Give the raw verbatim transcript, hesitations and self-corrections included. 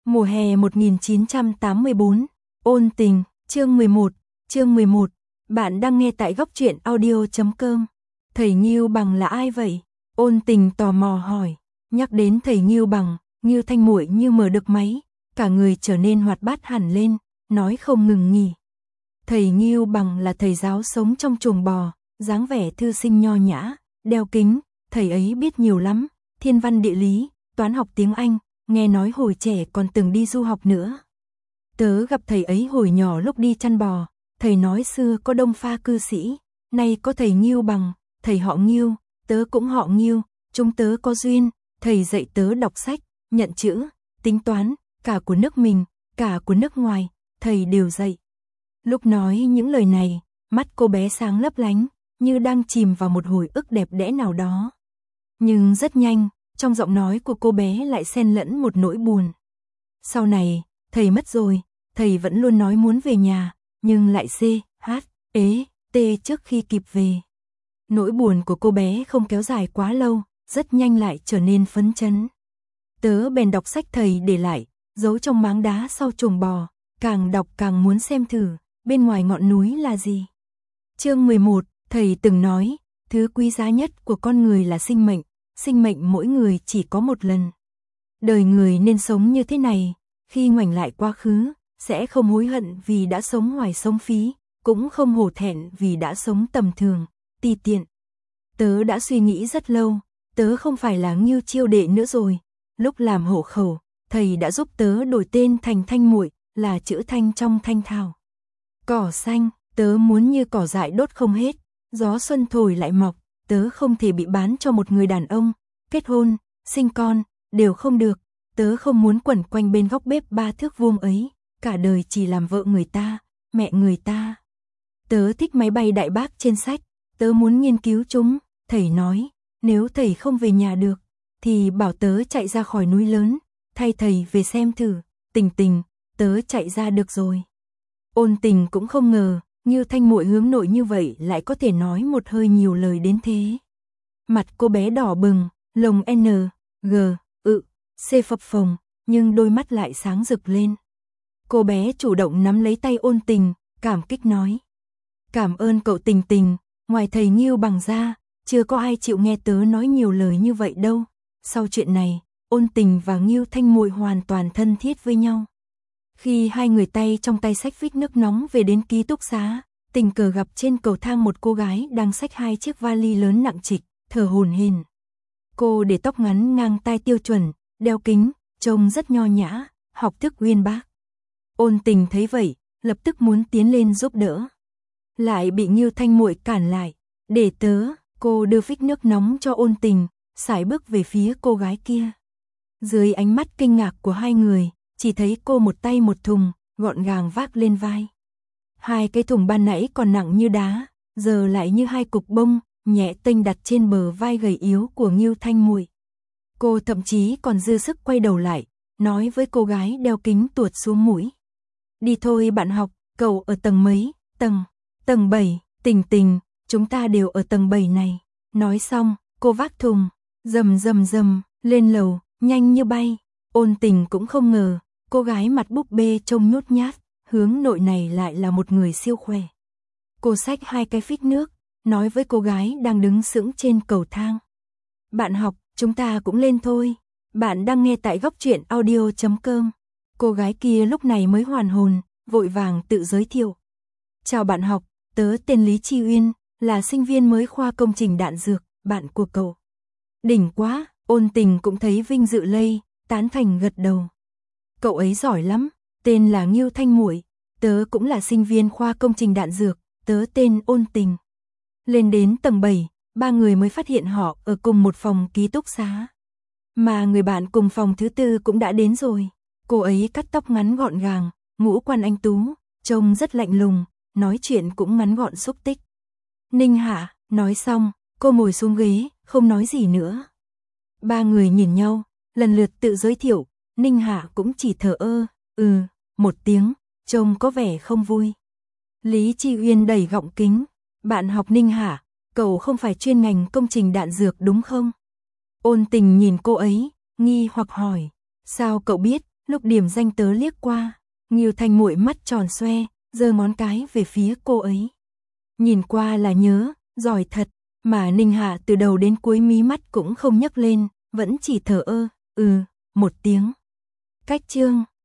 Mùa hè một nghìn chín trăm tám mươi bốn, ôn tình, chương mười một, chương mười một, bạn đang nghe tại góc truyện audio chấm com. Thầy Ngưu Bằng là ai vậy? Ôn tình tò mò hỏi. Nhắc đến thầy Ngưu Bằng, Ngưu Thanh Muội như mở được máy, cả người trở nên hoạt bát hẳn lên, nói không ngừng nghỉ. Thầy Ngưu Bằng là thầy giáo sống trong chuồng bò, dáng vẻ thư sinh nho nhã, đeo kính, thầy ấy biết nhiều lắm, thiên văn địa lý, toán học tiếng Anh, nghe nói hồi trẻ còn từng đi du học nữa. Tớ gặp thầy ấy hồi nhỏ lúc đi chăn bò, thầy nói xưa có Đông Pha cư sĩ, nay có thầy Ngưu Bằng, thầy họ Ngưu, tớ cũng họ Ngưu, chúng tớ có duyên, thầy dạy tớ đọc sách, nhận chữ, tính toán, cả của nước mình, cả của nước ngoài, thầy đều dạy. Lúc nói những lời này, mắt cô bé sáng lấp lánh, như đang chìm vào một hồi ức đẹp đẽ nào đó. Nhưng rất nhanh, trong giọng nói của cô bé lại xen lẫn một nỗi buồn. Sau này, thầy mất rồi, thầy vẫn luôn nói muốn về nhà, nhưng lại c, h, ế, t trước khi kịp về. Nỗi buồn của cô bé không kéo dài quá lâu, rất nhanh lại trở nên phấn chấn. Tớ bèn đọc sách thầy để lại, giấu trong máng đá sau chuồng bò, càng đọc càng muốn xem thử, bên ngoài ngọn núi là gì. Chương mười một, thầy từng nói, thứ quý giá nhất của con người là sinh mệnh, sinh mệnh mỗi người chỉ có một lần. Đời người nên sống như thế này, khi ngoảnh lại quá khứ, sẽ không hối hận vì đã sống hoài sống phí, cũng không hổ thẹn vì đã sống tầm thường, ti tiện. Tớ đã suy nghĩ rất lâu, tớ không phải là Ngưu Chiêu Đệ nữa rồi. Lúc làm hộ khẩu, thầy đã giúp tớ đổi tên thành Thanh Muội, là chữ thanh trong thanh thảo. Cỏ xanh, tớ muốn như cỏ dại đốt không hết, gió xuân thổi lại mọc, tớ không thể bị bán cho một người đàn ông, kết hôn, sinh con, đều không được, tớ không muốn quẩn quanh bên góc bếp ba thước vuông ấy, cả đời chỉ làm vợ người ta, mẹ người ta. Tớ thích máy bay đại bác trên sách, tớ muốn nghiên cứu chúng, thầy nói, nếu thầy không về nhà được, thì bảo tớ chạy ra khỏi núi lớn, thay thầy về xem thử, tình tình, tớ chạy ra được rồi. Ôn tình cũng không ngờ, Ngưu Thanh Muội hướng nội như vậy lại có thể nói một hơi nhiều lời đến thế. Mặt cô bé đỏ bừng, lồng N, G, ự, C phập phồng, nhưng đôi mắt lại sáng rực lên. Cô bé chủ động nắm lấy tay ôn tình, cảm kích nói. Cảm ơn cậu Tình Tình, ngoài thầy Ngưu Bằng ra, chưa có ai chịu nghe tớ nói nhiều lời như vậy đâu. Sau chuyện này, ôn tình và Ngưu Thanh Muội hoàn toàn thân thiết với nhau. Khi hai người tay trong tay xách vít nước nóng về đến ký túc xá, tình cờ gặp trên cầu thang một cô gái đang xách hai chiếc vali lớn nặng trịch, thở hổn hển. Cô để tóc ngắn ngang tai tiêu chuẩn, đeo kính, trông rất nho nhã, học thức uyên bác. Ôn tình thấy vậy, lập tức muốn tiến lên giúp đỡ. Lại bị Ngưu Thanh Muội cản lại. Để tớ, cô đưa vít nước nóng cho ôn tình, sải bước về phía cô gái kia. Dưới ánh mắt kinh ngạc của hai người, chỉ thấy cô một tay một thùng, gọn gàng vác lên vai. Hai cái thùng ban nãy còn nặng như đá, giờ lại như hai cục bông, nhẹ tênh đặt trên bờ vai gầy yếu của Ngưu Thanh Muội. Cô thậm chí còn dư sức quay đầu lại, nói với cô gái đeo kính tuột xuống mũi. Đi thôi bạn học, cậu ở tầng mấy? Tầng, tầng bảy, Tình Tình, chúng ta đều ở tầng bảy này. Nói xong, cô vác thùng, rầm rầm rầm, lên lầu, nhanh như bay. Ôn tình cũng không ngờ, cô gái mặt búp bê trông nhút nhát, hướng nội này lại là một người siêu khỏe. Cô xách hai cái phích nước, nói với cô gái đang đứng sững trên cầu thang. Bạn học, chúng ta cũng lên thôi. Bạn đang nghe tại góc truyện audio chấm com. Cô gái kia lúc này mới hoàn hồn, vội vàng tự giới thiệu. Chào bạn học, tớ tên Lý Chi Uyên, là sinh viên mới khoa công trình đạn dược, bạn của cậu. Đỉnh quá, ôn tình cũng thấy vinh dự lây, tán thành gật đầu. Cậu ấy giỏi lắm, tên là Ngưu Thanh Muội, tớ cũng là sinh viên khoa công trình đạn dược, tớ tên ôn tình. Lên đến tầng bảy, ba người mới phát hiện họ ở cùng một phòng ký túc xá. Mà người bạn cùng phòng thứ tư cũng đã đến rồi. Cô ấy cắt tóc ngắn gọn gàng, ngũ quan anh tú, trông rất lạnh lùng, nói chuyện cũng ngắn gọn xúc tích. Ninh Hạ, nói xong, cô ngồi xuống ghế, không nói gì nữa. Ba người nhìn nhau, lần lượt tự giới thiệu, Ninh Hạ cũng chỉ thở ơ, ừ, một tiếng, trông có vẻ không vui. Lý Chi Uyên đẩy gọng kính, bạn học Ninh Hạ, cậu không phải chuyên ngành công trình đạn dược đúng không? Ôn tình nhìn cô ấy, nghi hoặc hỏi, sao cậu biết? Lúc điểm danh tớ liếc qua, Nghiêu Thanh Muội mắt tròn xoe, giơ ngón cái về phía cô ấy. Nhìn qua là nhớ, giỏi thật, mà Ninh Hạ từ đầu đến cuối mí mắt cũng không nhấc lên, vẫn chỉ thở ơ, ừ, một tiếng. Cách chương